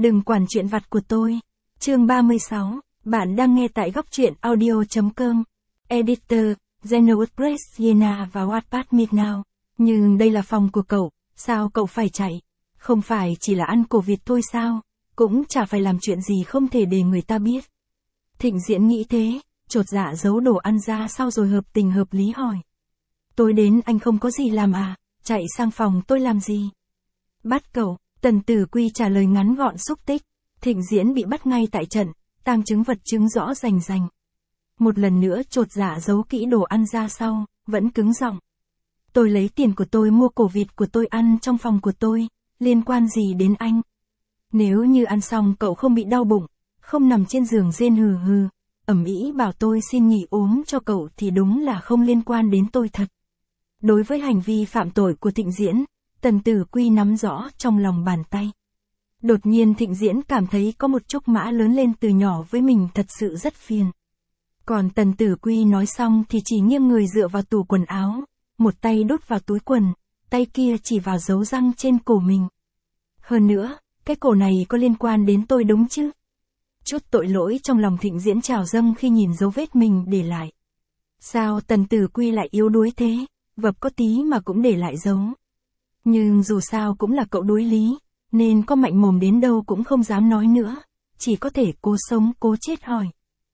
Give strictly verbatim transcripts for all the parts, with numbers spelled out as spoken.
Đừng quản chuyện vặt của tôi. Chương ba mươi sáu, bạn đang nghe tại góc truyện audio chấm com. Editor, Zenopress Yena và Wattpad Midnow. Nhưng đây là phòng của cậu, sao cậu phải chạy? Không phải chỉ là ăn cổ vịt thôi sao? Cũng chả phải làm chuyện gì không thể để người ta biết. Thịnh Diễn nghĩ thế, chột dạ giấu đồ ăn ra sau rồi hợp tình hợp lý hỏi. Tôi đến anh không có gì làm à, chạy sang phòng tôi làm gì? Bắt cậu, Tần Tử Quy trả lời ngắn gọn xúc tích. Thịnh Diễn bị bắt ngay tại trận, tang chứng vật chứng rõ rành rành. Một lần nữa chột dạ giấu kỹ đồ ăn ra sau, vẫn cứng giọng. Tôi lấy tiền của tôi mua cổ vịt của tôi ăn trong phòng của tôi, liên quan gì đến anh? Nếu như ăn xong cậu không bị đau bụng, không nằm trên giường rên hừ hừ, ầm ĩ bảo tôi xin nghỉ ốm cho cậu thì đúng là không liên quan đến tôi thật. Đối với hành vi phạm tội của Thịnh Diễn, Tần Tử Quy nắm rõ trong lòng bàn tay. Đột nhiên Thịnh Diễn cảm thấy có một trúc mã lớn lên từ nhỏ với mình thật sự rất phiền. Còn Tần Tử Quy nói xong thì chỉ nghiêng người dựa vào tủ quần áo, một tay đút vào túi quần, tay kia chỉ vào dấu răng trên cổ mình. Hơn nữa, cái cổ này có liên quan đến tôi đúng chứ? Chút tội lỗi trong lòng Thịnh Diễn trào dâng khi nhìn dấu vết mình để lại. Sao Tần Tử Quy lại yếu đuối thế, vập có tí mà cũng để lại dấu. Nhưng dù sao cũng là cậu đối lý, nên có mạnh mồm đến đâu cũng không dám nói nữa, chỉ có thể cố sống cố chết hỏi.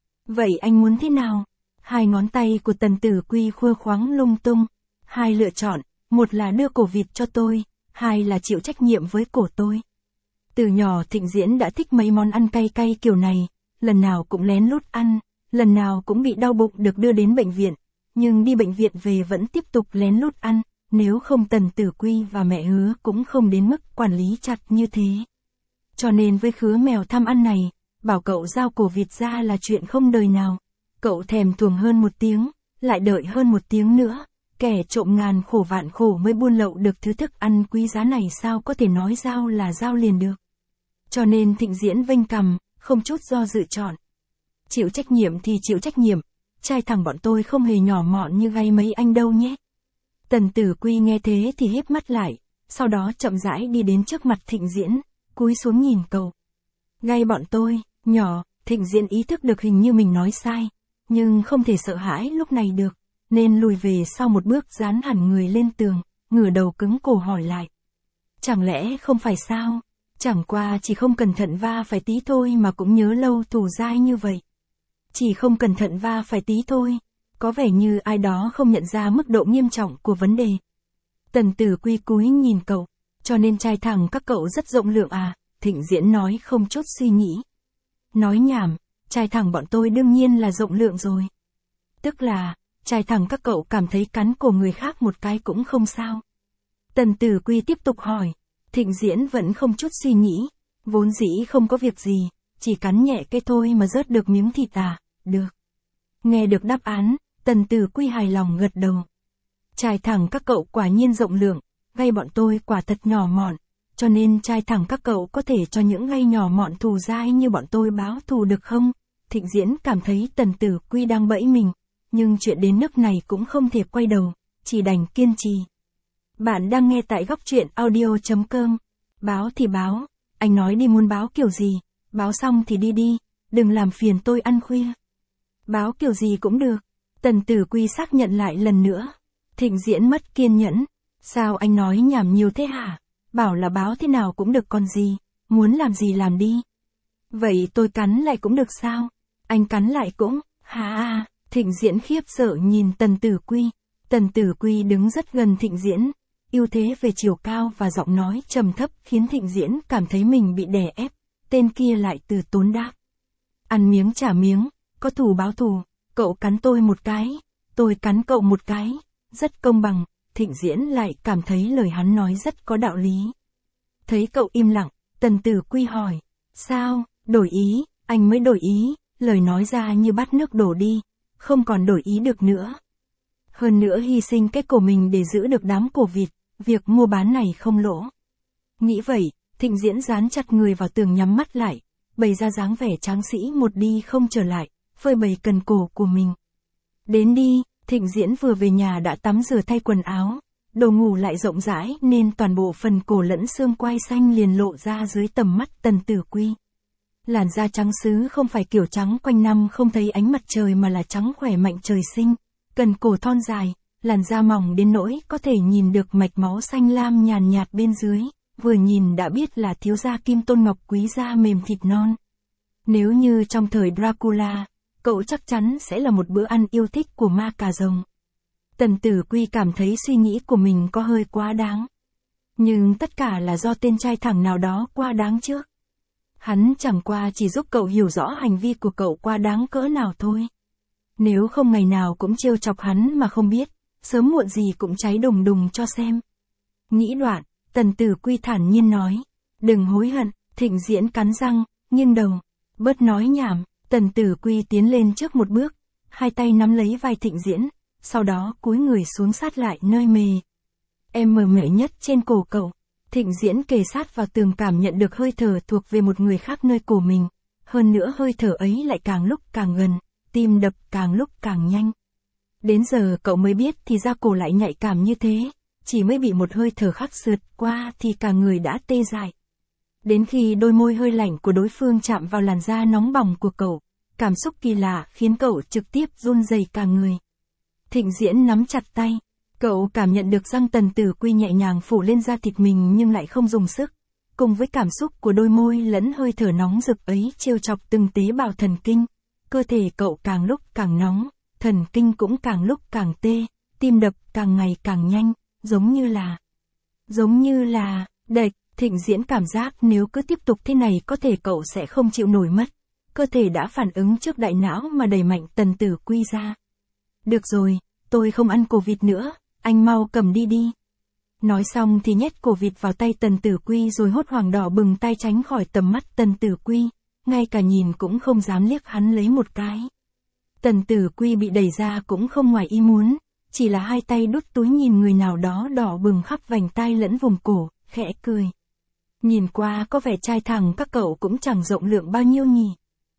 Vậy anh muốn thế nào? Hai ngón tay của Tần Tử Quy khua khoáng lung tung. Hai lựa chọn, một là đưa cổ vịt cho tôi, hai là chịu trách nhiệm với cổ tôi. Từ nhỏ Thịnh Diễn đã thích mấy món ăn cay cay kiểu này, lần nào cũng lén lút ăn, lần nào cũng bị đau bụng được đưa đến bệnh viện, nhưng đi bệnh viện về vẫn tiếp tục lén lút ăn, nếu không Tần Tử Quy và mẹ Hứa cũng không đến mức quản lý chặt như thế. Cho nên với khứa mèo tham ăn này, bảo cậu giao cổ vịt ra là chuyện không đời nào. Cậu thèm thuồng hơn một tiếng, lại đợi hơn một tiếng nữa, kẻ trộm ngàn khổ vạn khổ mới buôn lậu được thứ thức ăn quý giá này sao có thể nói giao là giao liền được. Cho nên Thịnh Diễn vênh cằm, không chút do dự chọn. Chịu trách nhiệm thì chịu trách nhiệm, trai thẳng bọn tôi không hề nhỏ mọn như gay mấy anh đâu nhé. Tần Tử Quy nghe thế thì híp mắt lại, sau đó chậm rãi đi đến trước mặt Thịnh Diễn, cúi xuống nhìn cậu. Gay bọn tôi, nhỏ, Thịnh Diễn ý thức được hình như mình nói sai, nhưng không thể sợ hãi lúc này được, nên lùi về sau một bước dán hẳn người lên tường, ngửa đầu cứng cổ hỏi lại. Chẳng lẽ không phải sao? Chẳng qua chỉ không cẩn thận va phải tí thôi mà cũng nhớ lâu thù dai như vậy. Chỉ không cẩn thận va phải tí thôi, có vẻ như ai đó không nhận ra mức độ nghiêm trọng của vấn đề. Tần Tử Quy cúi nhìn cậu, cho nên trai thẳng các cậu rất rộng lượng à, Thịnh Diễn nói không chút suy nghĩ. Nói nhảm, trai thẳng bọn tôi đương nhiên là rộng lượng rồi. Tức là, trai thẳng các cậu cảm thấy cắn cổ người khác một cái cũng không sao. Tần Tử Quy tiếp tục hỏi, Thịnh Diễn vẫn không chút suy nghĩ, vốn dĩ không có việc gì, chỉ cắn nhẹ cái thôi mà rớt được miếng thịt à, được. Nghe được đáp án, Tần Tử Quy hài lòng gật đầu. Trai thẳng các cậu quả nhiên rộng lượng, gay bọn tôi quả thật nhỏ mọn, cho nên trai thẳng các cậu có thể cho những gay nhỏ mọn thù dai như bọn tôi báo thù được không? Thịnh Diễn cảm thấy Tần Tử Quy đang bẫy mình, nhưng chuyện đến nước này cũng không thể quay đầu, chỉ đành kiên trì. Bạn đang nghe tại góc truyện audio chấm com. Báo thì báo, anh nói đi muốn báo kiểu gì, báo xong thì đi đi, đừng làm phiền tôi ăn khuya. Báo kiểu gì cũng được. Tần Tử Quy xác nhận lại lần nữa. Thịnh Diễn mất kiên nhẫn. Sao anh nói nhảm nhiều thế hả? Bảo là báo thế nào cũng được còn gì, muốn làm gì làm đi. Vậy tôi cắn lại cũng được sao? Anh cắn lại cũng, hả à, Thịnh Diễn khiếp sợ nhìn Tần Tử Quy. Tần Tử Quy đứng rất gần Thịnh Diễn, ưu thế về chiều cao và giọng nói trầm thấp khiến Thịnh Diễn cảm thấy mình bị đè ép, tên kia lại từ tốn đáp. Ăn miếng trả miếng, có thù báo thù, cậu cắn tôi một cái, tôi cắn cậu một cái, rất công bằng, Thịnh Diễn lại cảm thấy lời hắn nói rất có đạo lý. Thấy cậu im lặng, Tần Tử Quy hỏi, sao, đổi ý, anh mới đổi ý, lời nói ra như bát nước đổ đi, không còn đổi ý được nữa. Hơn nữa hy sinh cái cổ mình để giữ được đám cổ vịt, việc mua bán này không lỗ. Nghĩ vậy, Thịnh Diễn dán chặt người vào tường nhắm mắt lại, bày ra dáng vẻ tráng sĩ một đi không trở lại, phơi bày cần cổ của mình. Đến đi, Thịnh Diễn vừa về nhà đã tắm rửa thay quần áo, đồ ngủ lại rộng rãi nên toàn bộ phần cổ lẫn xương quai xanh liền lộ ra dưới tầm mắt Tần Tử Quy. Làn da trắng sứ không phải kiểu trắng quanh năm không thấy ánh mặt trời mà là trắng khỏe mạnh trời sinh, cần cổ thon dài, làn da mỏng đến nỗi có thể nhìn được mạch máu xanh lam nhàn nhạt bên dưới, vừa nhìn đã biết là thiếu gia kim tôn ngọc quý da mềm thịt non. Nếu như trong thời Dracula, cậu chắc chắn sẽ là một bữa ăn yêu thích của ma cà rồng. Tần Tử Quy cảm thấy suy nghĩ của mình có hơi quá đáng. Nhưng tất cả là do tên trai thẳng nào đó quá đáng trước. Hắn chẳng qua chỉ giúp cậu hiểu rõ hành vi của cậu quá đáng cỡ nào thôi. Nếu không ngày nào cũng trêu chọc hắn mà không biết, sớm muộn gì cũng cháy đùng đùng cho xem. Nghĩ đoạn, Tần Tử Quy thản nhiên nói, đừng hối hận. Thịnh Diễn cắn răng, nghiêng đầu, bớt nói nhảm. Tần Tử Quy tiến lên trước một bước, hai tay nắm lấy vai Thịnh Diễn, sau đó cúi người xuống sát lại nơi mề. Em mờ mệ nhất trên cổ cậu. Thịnh Diễn kề sát vào tường cảm nhận được hơi thở thuộc về một người khác nơi cổ mình, hơn nữa hơi thở ấy lại càng lúc càng gần, tim đập càng lúc càng nhanh. Đến giờ cậu mới biết thì ra cổ lại nhạy cảm như thế, chỉ mới bị một hơi thở khắc sượt qua thì cả người đã tê dại. Đến khi đôi môi hơi lạnh của đối phương chạm vào làn da nóng bỏng của cậu, cảm xúc kỳ lạ khiến cậu trực tiếp run rẩy cả người. Thịnh Diễn nắm chặt tay, cậu cảm nhận được răng Tần Tử Quy nhẹ nhàng phủ lên da thịt mình nhưng lại không dùng sức, cùng với cảm xúc của đôi môi lẫn hơi thở nóng rực ấy trêu chọc từng tế bào thần kinh, cơ thể cậu càng lúc càng nóng, thần kinh cũng càng lúc càng tê, tim đập càng ngày càng nhanh, giống như là, giống như là, đệch. Thịnh Diễn cảm giác nếu cứ tiếp tục thế này có thể cậu sẽ không chịu nổi mất. Cơ thể đã phản ứng trước đại não mà đẩy mạnh Tần Tử Quy ra. Được rồi, tôi không ăn cổ vịt nữa, anh mau cầm đi đi. Nói xong thì nhét cổ vịt vào tay Tần Tử Quy rồi hốt hoảng đỏ bừng tay tránh khỏi tầm mắt Tần Tử Quy, ngay cả nhìn cũng không dám liếc hắn lấy một cái. Tần Tử Quy bị đẩy ra cũng không ngoài ý muốn, chỉ là hai tay đút túi nhìn người nào đó đỏ bừng khắp vành tai lẫn vùng cổ, khẽ cười. Nhìn qua có vẻ trai thẳng các cậu cũng chẳng rộng lượng bao nhiêu nhỉ.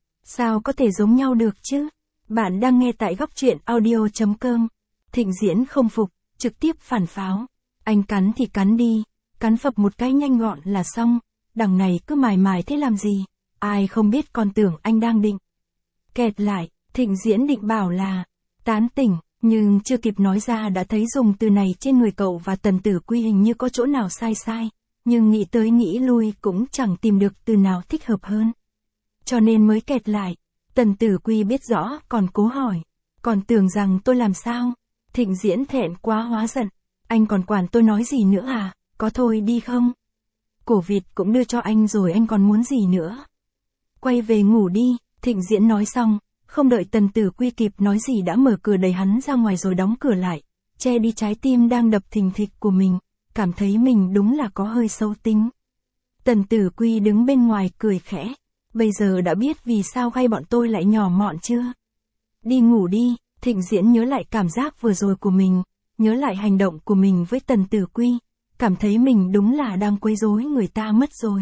Sao có thể giống nhau được chứ? Bạn đang nghe tại góc truyện audio chấm com. Thịnh Diễn không phục, trực tiếp phản pháo. Anh cắn thì cắn đi, cắn phập một cái nhanh gọn là xong, đằng này cứ mài mài thế làm gì, ai không biết còn tưởng anh đang định. Kẹt lại, Thịnh Diễn định bảo là, tán tỉnh, nhưng chưa kịp nói ra đã thấy dùng từ này trên người cậu và Tần Tử Quy hình như có chỗ nào sai sai. Nhưng nghĩ tới nghĩ lui cũng chẳng tìm được từ nào thích hợp hơn. Cho nên mới kẹt lại. Tần Tử Quy biết rõ còn cố hỏi. Còn tưởng rằng tôi làm sao? Thịnh Diễn thẹn quá hóa giận. Anh còn quản tôi nói gì nữa à? Có thôi đi không? Cổ vịt cũng đưa cho anh rồi anh còn muốn gì nữa? Quay về ngủ đi. Thịnh Diễn nói xong, không đợi Tần Tử Quy kịp nói gì đã mở cửa đẩy hắn ra ngoài rồi đóng cửa lại, che đi trái tim đang đập thình thịch của mình. Cảm thấy mình đúng là có hơi xấu tính. Tần Tử Quy đứng bên ngoài cười khẽ. Bây giờ đã biết vì sao hay bọn tôi lại nhỏ mọn chưa? Đi ngủ đi. Thịnh Diễn nhớ lại cảm giác vừa rồi của mình, nhớ lại hành động của mình với Tần Tử Quy, cảm thấy mình đúng là đang quấy rối người ta mất rồi.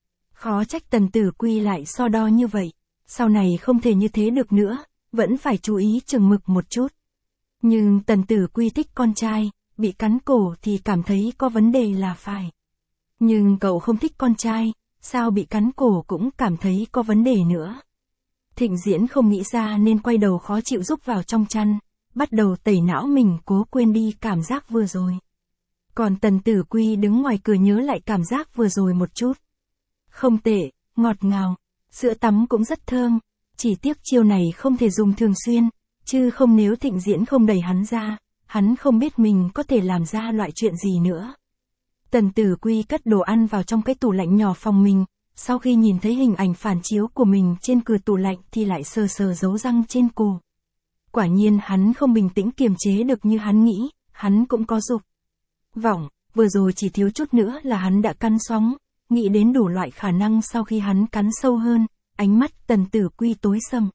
Khó trách Tần Tử Quy lại so đo như vậy. Sau này không thể như thế được nữa, vẫn phải chú ý chừng mực một chút. Nhưng Tần Tử Quy thích con trai. Bị cắn cổ thì cảm thấy có vấn đề là phải. Nhưng cậu không thích con trai, sao bị cắn cổ cũng cảm thấy có vấn đề nữa. Thịnh Diễn không nghĩ ra nên quay đầu khó chịu rúc vào trong chăn, bắt đầu tẩy não mình cố quên đi cảm giác vừa rồi. Còn Tần Tử Quy đứng ngoài cửa nhớ lại cảm giác vừa rồi một chút. Không tệ, ngọt ngào, sữa tắm cũng rất thơm, chỉ tiếc chiêu này không thể dùng thường xuyên, chứ không nếu Thịnh Diễn không đẩy hắn ra. Hắn không biết mình có thể làm ra loại chuyện gì nữa. Tần Tử Quy cất đồ ăn vào trong cái tủ lạnh nhỏ phòng mình, sau khi nhìn thấy hình ảnh phản chiếu của mình trên cửa tủ lạnh thì lại sờ sờ dấu răng trên cổ. Quả nhiên hắn không bình tĩnh kiềm chế được như hắn nghĩ, hắn cũng có dục vọng, vừa rồi chỉ thiếu chút nữa là hắn đã cắn xong, nghĩ đến đủ loại khả năng sau khi hắn cắn sâu hơn, ánh mắt Tần Tử Quy tối sầm.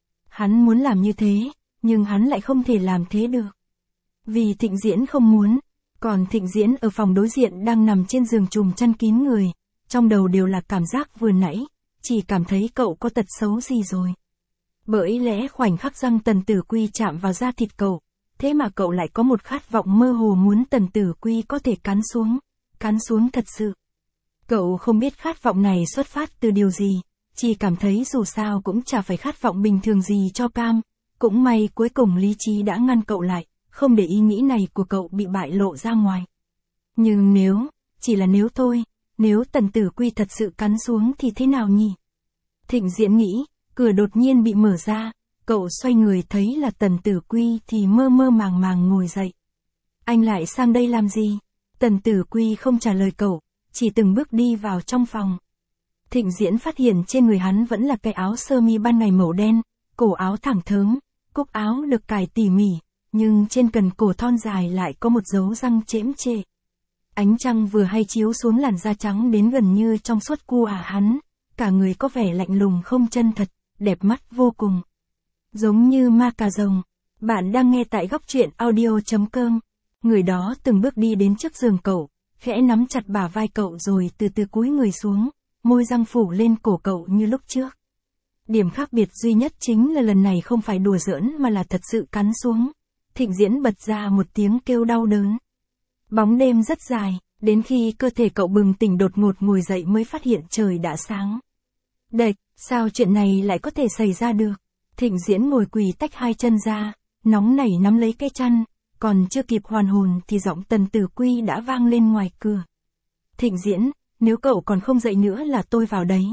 Hắn muốn làm như thế, nhưng hắn lại không thể làm thế được. Vì Thịnh Diễn không muốn, còn Thịnh Diễn ở phòng đối diện đang nằm trên giường trùm chăn kín người, trong đầu đều là cảm giác vừa nãy, chỉ cảm thấy cậu có tật xấu gì rồi. Bởi lẽ khoảnh khắc răng Tần Tử Quy chạm vào da thịt cậu, thế mà cậu lại có một khát vọng mơ hồ muốn Tần Tử Quy có thể cắn xuống, cắn xuống thật sự. Cậu không biết khát vọng này xuất phát từ điều gì, chỉ cảm thấy dù sao cũng chả phải khát vọng bình thường gì cho cam, cũng may cuối cùng lý trí đã ngăn cậu lại, không để ý nghĩ này của cậu bị bại lộ ra ngoài. Nhưng nếu, chỉ là nếu thôi, nếu Tần Tử Quy thật sự cắn xuống thì thế nào nhỉ? Thịnh Diễn nghĩ, cửa đột nhiên bị mở ra, cậu xoay người thấy là Tần Tử Quy thì mơ mơ màng màng ngồi dậy. Anh lại sang đây làm gì? Tần Tử Quy không trả lời cậu, chỉ từng bước đi vào trong phòng. Thịnh Diễn phát hiện trên người hắn vẫn là cái áo sơ mi ban ngày màu đen, cổ áo thẳng thớm, cúc áo được cài tỉ mỉ, nhưng trên cần cổ thon dài lại có một dấu răng chễm chệ. Ánh trăng vừa hay chiếu xuống làn da trắng đến gần như trong suốt của hắn, cả người có vẻ lạnh lùng không chân thật, đẹp mắt vô cùng. Giống như ma cà rồng. Bạn đang nghe tại góc truyện audio.com. Người đó từng bước đi đến trước giường cậu, khẽ nắm chặt bả vai cậu rồi từ từ cúi người xuống, môi răng phủ lên cổ cậu như lúc trước. Điểm khác biệt duy nhất chính là lần này không phải đùa giỡn mà là thật sự cắn xuống. Thịnh Diễn bật ra một tiếng kêu đau đớn. Bóng đêm rất dài, đến khi cơ thể cậu bừng tỉnh đột ngột ngồi dậy mới phát hiện trời đã sáng. Đệch, sao chuyện này lại có thể xảy ra được? Thịnh Diễn ngồi quỳ tách hai chân ra, nóng nảy nắm lấy cái chăn, còn chưa kịp hoàn hồn thì giọng Tần Tử Quy đã vang lên ngoài cửa. Thịnh Diễn, nếu cậu còn không dậy nữa là tôi vào đấy.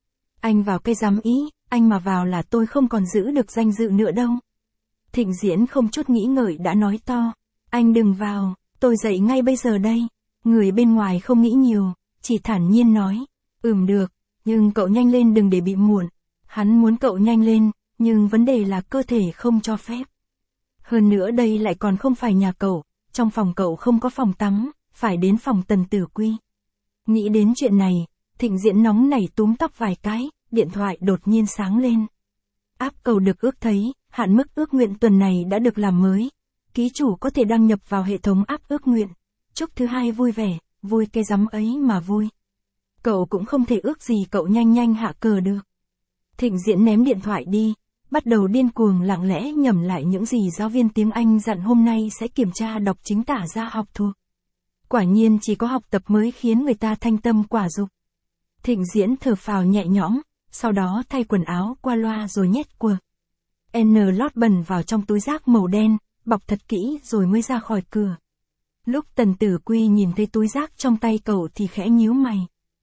Anh vào cái dám ý, anh mà vào là tôi không còn giữ được danh dự nữa đâu. Thịnh Diễn không chút nghĩ ngợi đã nói to, anh đừng vào, tôi dậy ngay bây giờ đây. Người bên ngoài không nghĩ nhiều, chỉ thản nhiên nói, ừm được, nhưng cậu nhanh lên đừng để bị muộn. Hắn muốn cậu nhanh lên, nhưng vấn đề là cơ thể không cho phép. Hơn nữa đây lại còn không phải nhà cậu, trong phòng cậu không có phòng tắm, phải đến phòng Tần Tử Quy. Nghĩ đến chuyện này, Thịnh Diễn nóng nảy túm tóc vài cái, điện thoại đột nhiên sáng lên. Áp cầu được ước thấy, hạn mức ước nguyện tuần này đã được làm mới. Ký chủ có thể đăng nhập vào hệ thống áp ước nguyện. Chúc thứ hai vui vẻ, vui cái rắm ấy mà vui. Cậu cũng không thể ước gì cậu nhanh nhanh hạ cờ được. Thịnh Diễn ném điện thoại đi, bắt đầu điên cuồng lặng lẽ nhẩm lại những gì giáo viên tiếng Anh dặn hôm nay sẽ kiểm tra đọc chính tả ra học thuộc. Quả nhiên chỉ có học tập mới khiến người ta thanh tâm quả dục. Thịnh Diễn thở phào nhẹ nhõm, sau đó thay quần áo qua loa rồi nhét quần N lót bẩn vào trong túi rác màu đen, bọc thật kỹ rồi mới ra khỏi cửa. Lúc Tần Tử Quy nhìn thấy túi rác trong tay cậu thì khẽ nhíu mày.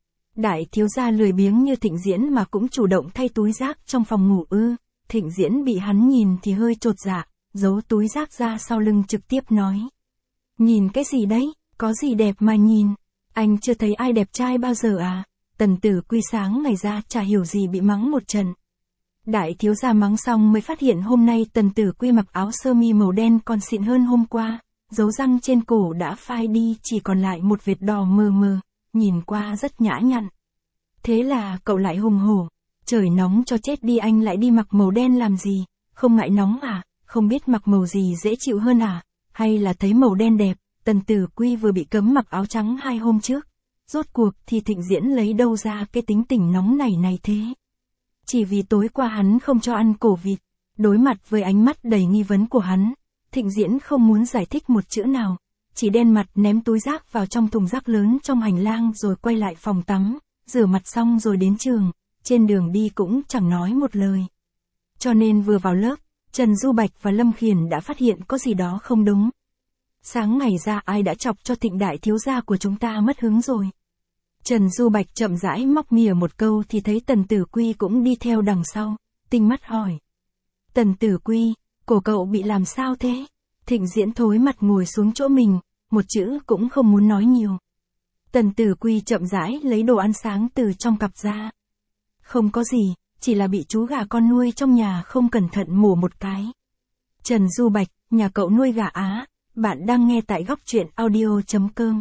Đại thiếu gia lười biếng như Thịnh Diễn mà cũng chủ động thay túi rác trong phòng ngủ ư? Thịnh Diễn bị hắn nhìn thì hơi chột dạ, giấu túi rác ra sau lưng trực tiếp nói. Nhìn cái gì đấy, có gì đẹp mà nhìn, anh chưa thấy ai đẹp trai bao giờ à? Tần Tử Quy sáng ngày ra chả hiểu gì bị mắng một trận. Đại thiếu gia mắng xong mới phát hiện hôm nay Tần Tử Quy mặc áo sơ mi màu đen còn xịn hơn hôm qua, dấu răng trên cổ đã phai đi chỉ còn lại một vệt đỏ mờ mờ, nhìn qua rất nhã nhặn. Thế là cậu lại hùng hổ, trời nóng cho chết đi anh lại đi mặc màu đen làm gì, không ngại nóng à, không biết mặc màu gì dễ chịu hơn à, hay là thấy màu đen đẹp? Tần Tử Quy vừa bị cấm mặc áo trắng hai hôm trước, rốt cuộc thì Thịnh Diễn lấy đâu ra cái tính tình nóng nảy này thế? Chỉ vì tối qua hắn không cho ăn cổ vịt. Đối mặt với ánh mắt đầy nghi vấn của hắn, Thịnh Diễn không muốn giải thích một chữ nào, chỉ đen mặt ném túi rác vào trong thùng rác lớn trong hành lang rồi quay lại phòng tắm, rửa mặt xong rồi đến trường, trên đường đi cũng chẳng nói một lời. Cho nên vừa vào lớp, Trần Du Bạch và Lâm Khiển đã phát hiện có gì đó không đúng. Sáng ngày ra ai đã chọc cho Thịnh đại thiếu gia của chúng ta mất hứng rồi. Trần Du Bạch chậm rãi móc mỉa một câu thì thấy Tần Tử Quy cũng đi theo đằng sau, tinh mắt hỏi. Tần Tử Quy, cổ cậu bị làm sao thế? Thịnh Diễn thối mặt ngồi xuống chỗ mình, một chữ cũng không muốn nói nhiều. Tần Tử Quy chậm rãi lấy đồ ăn sáng từ trong cặp ra. Không có gì, chỉ là bị chú gà con nuôi trong nhà không cẩn thận mổ một cái. Trần Du Bạch, nhà cậu nuôi gà á? Bạn đang nghe tại góc truyện audio.com.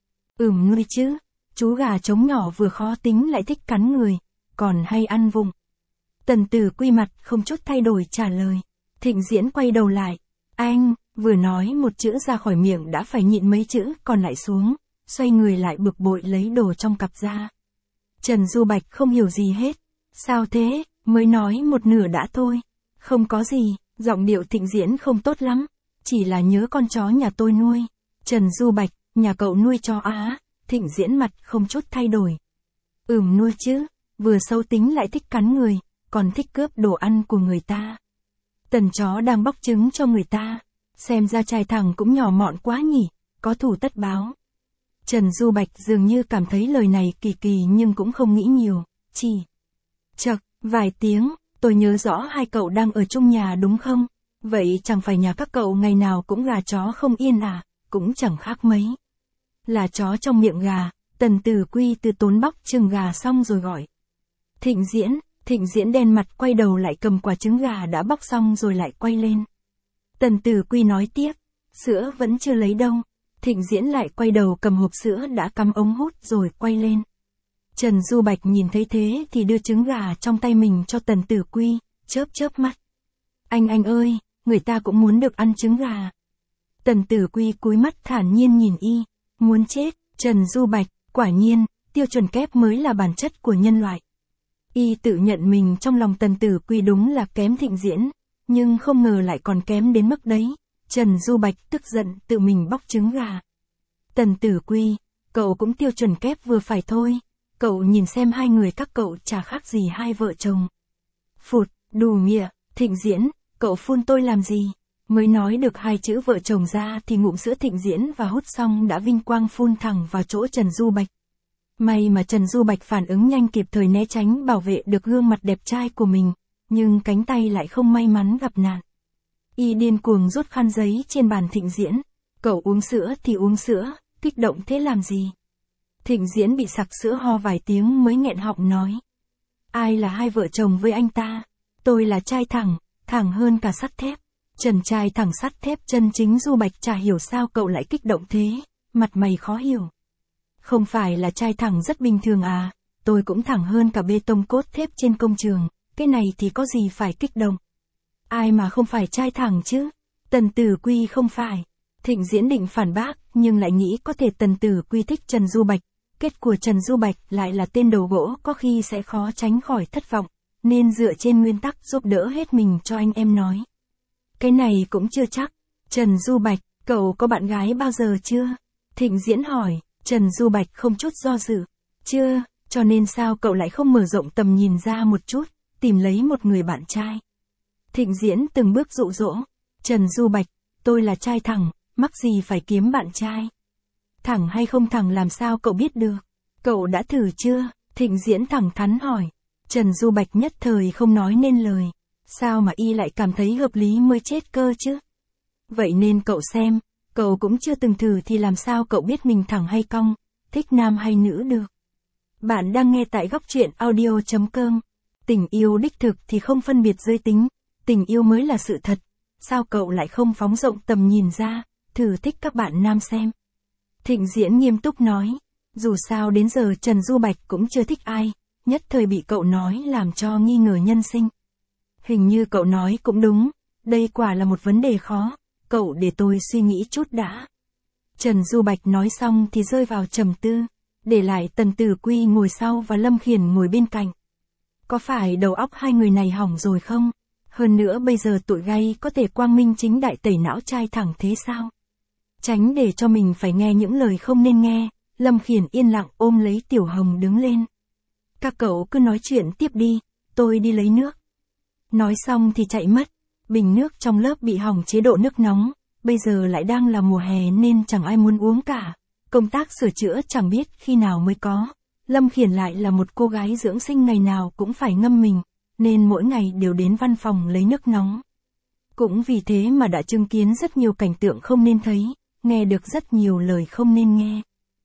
Ừm nuôi chứ, chú gà trống nhỏ vừa khó tính lại thích cắn người, còn hay ăn vụng. Tần Tử Quy mặt không chút thay đổi trả lời. Thịnh Diễn quay đầu lại. Anh, vừa nói một chữ ra khỏi miệng đã phải nhịn mấy chữ còn lại xuống, xoay người lại bực bội lấy đồ trong cặp ra. Trần Du Bạch không hiểu gì hết. Sao thế, mới nói một nửa đã thôi. Không có gì, giọng điệu Thịnh Diễn không tốt lắm. chỉ là nhớ con chó nhà tôi nuôi. Trần Du Bạch, nhà cậu nuôi chó á? Thịnh Diễn mặt không chút thay đổi. Ừm nuôi chứ, vừa xấu tính lại thích cắn người, còn thích cướp đồ ăn của người ta. Tần chó đang bóc trứng cho người ta. Xem ra trai thẳng cũng nhỏ mọn quá nhỉ, có thù tất báo. Trần Du Bạch dường như cảm thấy lời này kỳ kỳ nhưng cũng không nghĩ nhiều, chỉ chậc, vài tiếng, tôi nhớ rõ hai cậu đang ở chung nhà đúng không? Vậy chẳng phải nhà các cậu ngày nào cũng gà chó không yên à, cũng chẳng khác mấy. Là chó trong miệng gà, Tần Tử Quy từ tốn bóc trứng gà xong rồi gọi. Thịnh Diễn, Thịnh Diễn đen mặt quay đầu lại cầm quả trứng gà đã bóc xong rồi lại quay lên. Tần Tử Quy nói tiếp, sữa vẫn chưa lấy đâu. Thịnh Diễn lại quay đầu cầm hộp sữa đã cắm ống hút rồi quay lên. Trần Du Bạch nhìn thấy thế thì đưa trứng gà trong tay mình cho Tần Tử Quy, chớp chớp mắt. Anh anh ơi, người ta cũng muốn được ăn trứng gà. Tần Tử Quy cúi mắt thản nhiên nhìn y, muốn chết. Trần Du Bạch, quả nhiên, tiêu chuẩn kép mới là bản chất của nhân loại. Y tự nhận mình trong lòng Tần Tử Quy đúng là kém Thịnh Diễn, nhưng không ngờ lại còn kém đến mức đấy. Trần Du Bạch tức giận tự mình bóc trứng gà. Tần Tử Quy, cậu cũng tiêu chuẩn kép vừa phải thôi. Cậu nhìn xem hai người các cậu chả khác gì hai vợ chồng. Phụt, đù mịa, Thịnh Diễn, cậu phun tôi làm gì? Mới nói được hai chữ vợ chồng ra thì ngụm sữa Thịnh Diễn và hút xong đã vinh quang phun thẳng vào chỗ Trần Du Bạch. May mà Trần Du Bạch phản ứng nhanh kịp thời né tránh bảo vệ được gương mặt đẹp trai của mình, nhưng cánh tay lại không may mắn gặp nạn. Y điên cuồng rút khăn giấy trên bàn Thịnh Diễn. Cậu uống sữa thì uống sữa, kích động thế làm gì? Thịnh Diễn bị sặc sữa ho vài tiếng mới nghẹn họng nói. Ai là hai vợ chồng với anh ta? Tôi là trai thẳng, thẳng hơn cả sắt thép. Trần trai thẳng sắt thép chân chính. Du Bạch chả hiểu sao cậu lại kích động thế, mặt mày khó hiểu. Không phải là trai thẳng rất bình thường à, tôi cũng thẳng hơn cả bê tông cốt thép trên công trường, cái này thì có gì phải kích động. Ai mà không phải trai thẳng chứ? Tần Tử Quy không phải. Thịnh Diễn định phản bác, nhưng lại nghĩ có thể Tần Tử Quy thích Trần Du Bạch. Kết của Trần Du Bạch lại là tên đầu gỗ có khi sẽ khó tránh khỏi thất vọng, nên dựa trên nguyên tắc giúp đỡ hết mình cho anh em nói. Cái này cũng chưa chắc. Trần Du Bạch, cậu có bạn gái bao giờ chưa? Thịnh Diễn hỏi. Trần Du Bạch không chút do dự. Chưa, cho nên sao cậu lại không mở rộng tầm nhìn ra một chút, tìm lấy một người bạn trai? Thịnh Diễn từng bước dụ dỗ. Trần Du Bạch, tôi là trai thẳng, mắc gì phải kiếm bạn trai? Thẳng hay không thẳng làm sao cậu biết được? Cậu đã thử chưa? Thịnh Diễn thẳng thắn hỏi. Trần Du Bạch nhất thời không nói nên lời. Sao mà y lại cảm thấy hợp lý mới chết cơ chứ? Vậy nên cậu xem, cậu cũng chưa từng thử thì làm sao cậu biết mình thẳng hay cong, thích nam hay nữ được? Bạn đang nghe tại góc truyện audio chấm com. Tình yêu đích thực thì không phân biệt giới tính, tình yêu mới là sự thật. Sao cậu lại không phóng rộng tầm nhìn ra, thử thích các bạn nam xem? Thịnh Diễn nghiêm túc nói. Dù sao đến giờ Trần Du Bạch cũng chưa thích ai, nhất thời bị cậu nói làm cho nghi ngờ nhân sinh. Hình như cậu nói cũng đúng, đây quả là một vấn đề khó, cậu để tôi suy nghĩ chút đã. Trần Du Bạch nói xong thì rơi vào trầm tư, để lại Tần Tử Quy ngồi sau và Lâm Khiển ngồi bên cạnh. Có phải đầu óc hai người này hỏng rồi không? Hơn nữa bây giờ tụi gay có thể quang minh chính đại tẩy não trai thẳng thế sao? Tránh để cho mình phải nghe những lời không nên nghe, Lâm Khiển yên lặng ôm lấy Tiểu Hồng đứng lên. Các cậu cứ nói chuyện tiếp đi, tôi đi lấy nước. Nói xong thì chạy mất. Bình nước trong lớp bị hỏng chế độ nước nóng, bây giờ lại đang là mùa hè nên chẳng ai muốn uống cả. Công tác sửa chữa chẳng biết khi nào mới có. Lâm Khiển lại là một cô gái dưỡng sinh ngày nào cũng phải ngâm mình, nên mỗi ngày đều đến văn phòng lấy nước nóng. Cũng vì thế mà đã chứng kiến rất nhiều cảnh tượng không nên thấy, nghe được rất nhiều lời không nên nghe.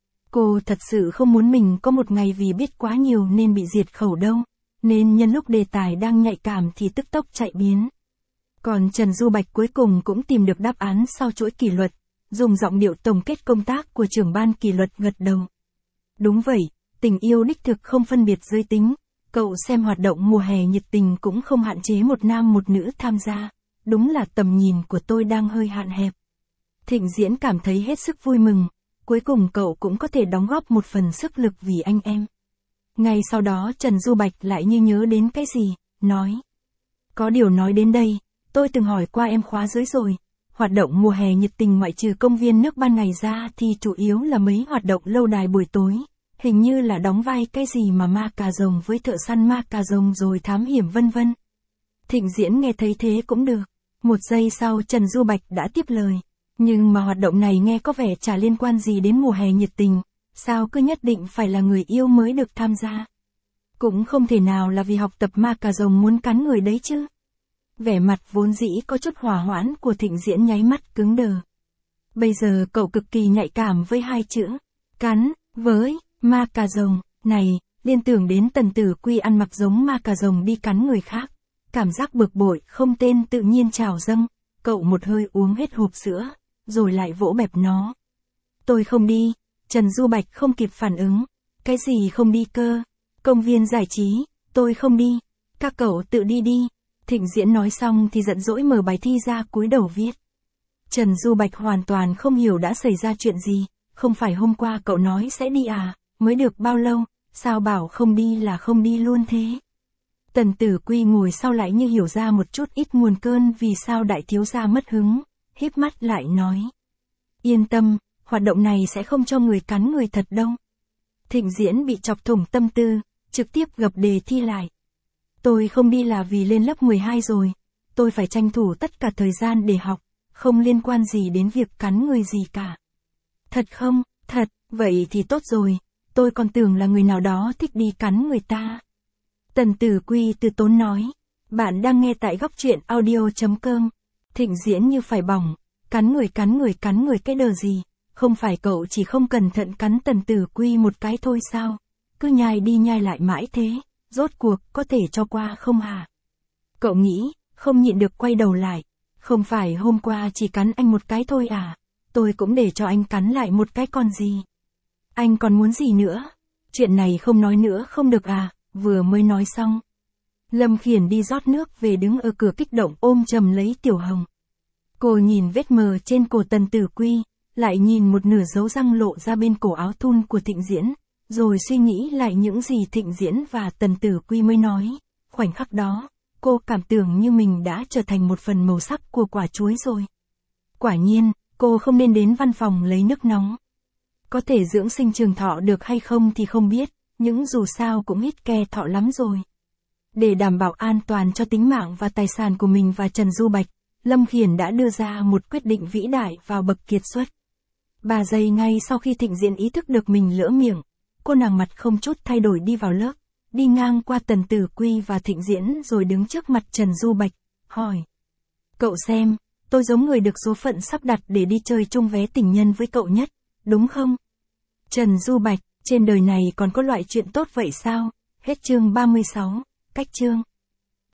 Cô thật sự không muốn mình có một ngày vì biết quá nhiều nên bị diệt khẩu đâu, nên nhân lúc đề tài đang nhạy cảm thì tức tốc chạy biến. Còn Trần Du Bạch cuối cùng cũng tìm được đáp án sau chuỗi kỷ luật, dùng giọng điệu tổng kết công tác của trưởng ban kỷ luật gật đầu. Đúng vậy, tình yêu đích thực không phân biệt giới tính, cậu xem hoạt động mùa hè nhiệt tình cũng không hạn chế một nam một nữ tham gia, đúng là tầm nhìn của tôi đang hơi hạn hẹp. Thịnh Diễn cảm thấy hết sức vui mừng, cuối cùng cậu cũng có thể đóng góp một phần sức lực vì anh em. Ngay sau đó Trần Du Bạch lại như nhớ đến cái gì, nói. Có điều nói đến đây, tôi từng hỏi qua em khóa dưới rồi, hoạt động mùa hè nhiệt tình ngoại trừ công viên nước ban ngày ra thì chủ yếu là mấy hoạt động lâu đài buổi tối, hình như là đóng vai cái gì mà ma cà rồng với thợ săn ma cà rồng rồi thám hiểm vân vân. Thịnh Diễn nghe thấy thế cũng được. Một giây sau Trần Du Bạch đã tiếp lời. Nhưng mà hoạt động này nghe có vẻ chả liên quan gì đến mùa hè nhiệt tình, sao cứ nhất định phải là người yêu mới được tham gia. Cũng không thể nào là vì học tập ma cà rồng muốn cắn người đấy chứ. Vẻ mặt vốn dĩ có chút hỏa hoãn của Thịnh Diễn nháy mắt cứng đờ. Bây giờ cậu cực kỳ nhạy cảm với hai chữ, cắn, với, ma cà rồng, này, liên tưởng đến Tần Tử Quy ăn mặc giống ma cà rồng đi cắn người khác. Cảm giác bực bội không tên tự nhiên trào dâng, cậu một hơi uống hết hộp sữa, rồi lại vỗ bẹp nó. Tôi không đi, Trần Du Bạch không kịp phản ứng. Cái gì không đi cơ? Công viên giải trí, tôi không đi, các cậu tự đi đi. Thịnh Diễn nói xong thì giận dỗi mở bài thi ra cúi đầu viết. Trần Du Bạch hoàn toàn không hiểu đã xảy ra chuyện gì, không phải hôm qua cậu nói sẽ đi à, mới được bao lâu, sao bảo không đi là không đi luôn thế? Tần Tử Quy ngồi sau lại như hiểu ra một chút ít nguồn cơn vì sao đại thiếu gia mất hứng, híp mắt lại nói. Yên tâm, hoạt động này sẽ không cho người cắn người thật đâu. Thịnh Diễn bị chọc thủng tâm tư, trực tiếp gập đề thi lại. Tôi không đi là vì lên lớp mười hai rồi, tôi phải tranh thủ tất cả thời gian để học, không liên quan gì đến việc cắn người gì cả. Thật không? Thật, vậy thì tốt rồi, tôi còn tưởng là người nào đó thích đi cắn người ta. Tần Tử Quy từ tốn nói, bạn đang nghe tại góc truyện audio chấm com. Thịnh Diễn như phải bỏng, cắn người cắn người cắn người cái đờ gì, không phải cậu chỉ không cẩn thận cắn Tần Tử Quy một cái thôi sao, cứ nhai đi nhai lại mãi thế, rốt cuộc có thể cho qua không hả? Cậu nghĩ, không nhịn được quay đầu lại, không phải hôm qua chỉ cắn anh một cái thôi à, tôi cũng để cho anh cắn lại một cái còn gì. Anh còn muốn gì nữa? Chuyện này không nói nữa không được à? Vừa mới nói xong, Lâm Khiển đi rót nước về đứng ở cửa kích động ôm chầm lấy Tiểu Hồng. Cô nhìn vết mờ trên cổ Tần Tử Quy, lại nhìn một nửa dấu răng lộ ra bên cổ áo thun của Thịnh Diễn, rồi suy nghĩ lại những gì Thịnh Diễn và Tần Tử Quy mới nói. Khoảnh khắc đó, cô cảm tưởng như mình đã trở thành một phần màu sắc của quả chuối rồi. Quả nhiên, cô không nên đến văn phòng lấy nước nóng. Có thể dưỡng sinh trường thọ được hay không thì không biết, nhưng dù sao cũng hít ke thọ lắm rồi. Để đảm bảo an toàn cho tính mạng và tài sản của mình và Trần Du Bạch, Lâm Khiển đã đưa ra một quyết định vĩ đại vào bậc kiệt xuất. Ba giây ngay sau khi Thịnh Diễn ý thức được mình lỡ miệng, cô nàng mặt không chút thay đổi đi vào lớp, đi ngang qua Tần Tử Quy và Thịnh Diễn rồi đứng trước mặt Trần Du Bạch, hỏi. Cậu xem, tôi giống người được số phận sắp đặt để đi chơi chung vé tình nhân với cậu nhất, đúng không? Trần Du Bạch, trên đời này còn có loại chuyện tốt vậy sao? Hết chương ba mươi sáu, cách chương.